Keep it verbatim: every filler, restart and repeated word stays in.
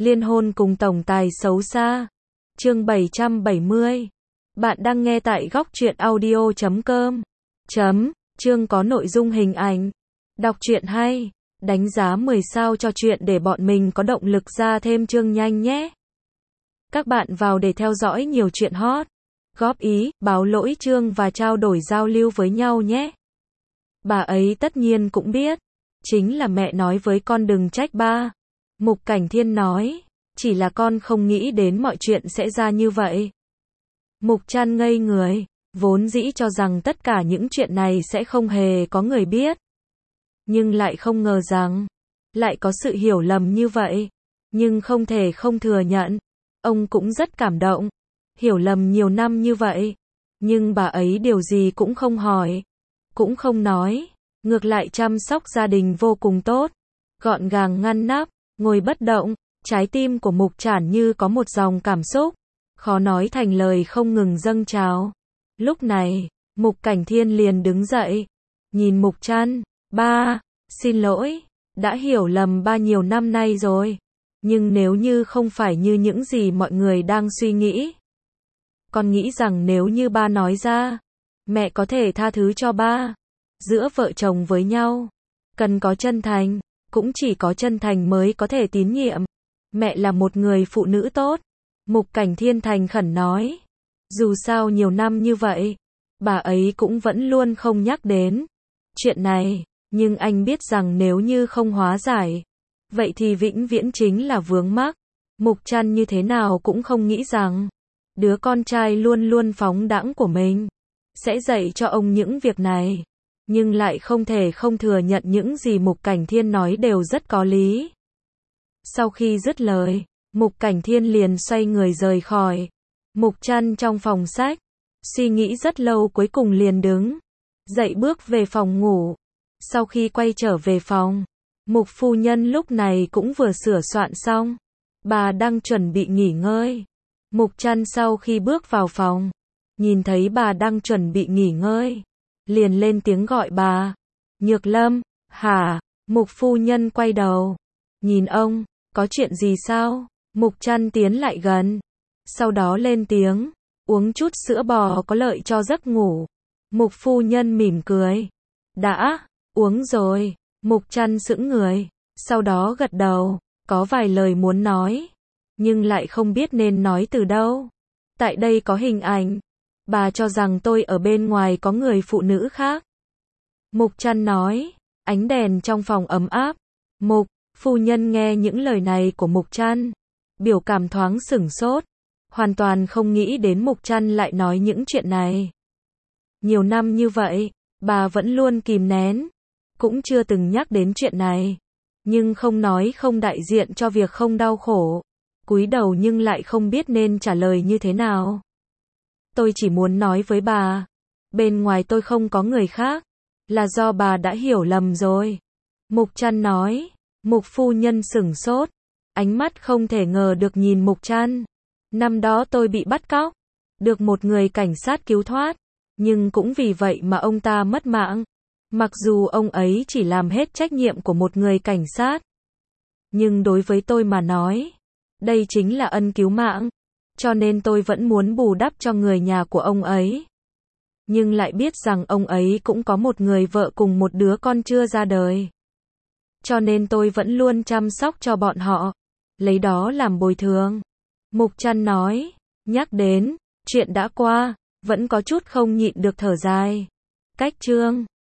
Liên hôn cùng tổng tài xấu xa. Chương bảy trăm bảy mươi. Bạn đang nghe tại góc truyện audio chấm com. Chấm, chương có nội dung hình ảnh. Đọc truyện hay, đánh giá mười sao cho truyện để bọn mình có động lực ra thêm chương nhanh nhé. Các bạn vào để theo dõi nhiều chuyện hot, góp ý, báo lỗi chương và trao đổi giao lưu với nhau nhé. Bà ấy tất nhiên cũng biết, chính là mẹ nói với con đừng trách ba. Mục Cảnh Thiên nói, chỉ là con không nghĩ đến mọi chuyện sẽ ra như vậy. Mục Trăn ngây người, vốn dĩ cho rằng tất cả những chuyện này sẽ không hề có người biết. Nhưng lại không ngờ rằng, lại có sự hiểu lầm như vậy. Nhưng không thể không thừa nhận, ông cũng rất cảm động. Hiểu lầm nhiều năm như vậy, nhưng bà ấy điều gì cũng không hỏi, cũng không nói, ngược lại chăm sóc gia đình vô cùng tốt, gọn gàng ngăn nắp, ngồi bất động. Trái tim của Mục Trản như có một dòng cảm xúc, khó nói thành lời không ngừng dâng trào. Lúc này, Mục Cảnh Thiên liền đứng dậy, nhìn Mục Trăn, ba, xin lỗi, đã hiểu lầm ba nhiều năm nay rồi. Nhưng nếu như không phải như những gì mọi người đang suy nghĩ, con nghĩ rằng nếu như ba nói ra, mẹ có thể tha thứ cho ba. Giữa vợ chồng với nhau, cần có chân thành, cũng chỉ có chân thành mới có thể tín nhiệm. Mẹ là một người phụ nữ tốt. Mục Cảnh Thiên thành khẩn nói. Dù sao nhiều năm như vậy, bà ấy cũng vẫn luôn không nhắc đến chuyện này, nhưng anh biết rằng nếu như không hóa giải, vậy thì vĩnh viễn chính là vướng mắc. Mục Trăn như thế nào cũng không nghĩ rằng, đứa con trai luôn luôn phóng đãng của mình, sẽ dạy cho ông những việc này. Nhưng lại không thể không thừa nhận những gì Mục Cảnh Thiên nói đều rất có lý. Sau khi dứt lời, Mục Cảnh Thiên liền xoay người rời khỏi. Mục Trăn trong phòng sách, suy nghĩ rất lâu cuối cùng liền đứng dậy bước về phòng ngủ. Sau khi quay trở về phòng, Mục phu nhân lúc này cũng vừa sửa soạn xong. Bà đang chuẩn bị nghỉ ngơi. Mục Trăn sau khi bước vào phòng, nhìn thấy bà đang chuẩn bị nghỉ ngơi, liền lên tiếng gọi bà. Nhược Lâm, hả? Mục phu nhân quay đầu, nhìn ông, có chuyện gì sao? Mục Trăn tiến lại gần, sau đó lên tiếng, uống chút sữa bò có lợi cho giấc ngủ. Mục phu nhân mỉm cười, đã, uống rồi. Mục Trăn sững người, sau đó gật đầu, có vài lời muốn nói, nhưng lại không biết nên nói từ đâu. Tại đây có hình ảnh, bà cho rằng tôi ở bên ngoài có người phụ nữ khác. Mục Trăn nói, ánh đèn trong phòng ấm áp. Mục phu nhân nghe những lời này của Mục Trăn, biểu cảm thoáng sửng sốt, hoàn toàn không nghĩ đến Mục Trăn lại nói những chuyện này. Nhiều năm như vậy, bà vẫn luôn kìm nén, cũng chưa từng nhắc đến chuyện này, nhưng không nói không đại diện cho việc không đau khổ. Cúi đầu nhưng lại không biết nên trả lời như thế nào. Tôi chỉ muốn nói với bà, bên ngoài tôi không có người khác, là do bà đã hiểu lầm rồi. Mục Trăn nói. Mục phu nhân sửng sốt, ánh mắt không thể ngờ được nhìn Mục Trăn. Năm đó tôi bị bắt cóc, được một người cảnh sát cứu thoát, nhưng cũng vì vậy mà ông ta mất mạng. Mặc dù ông ấy chỉ làm hết trách nhiệm của một người cảnh sát, nhưng đối với tôi mà nói, đây chính là ân cứu mạng, cho nên tôi vẫn muốn bù đắp cho người nhà của ông ấy. Nhưng lại biết rằng ông ấy cũng có một người vợ cùng một đứa con chưa ra đời. Cho nên tôi vẫn luôn chăm sóc cho bọn họ, lấy đó làm bồi thường. Mục Trăn nói, nhắc đến chuyện đã qua, vẫn có chút không nhịn được thở dài. Cách chương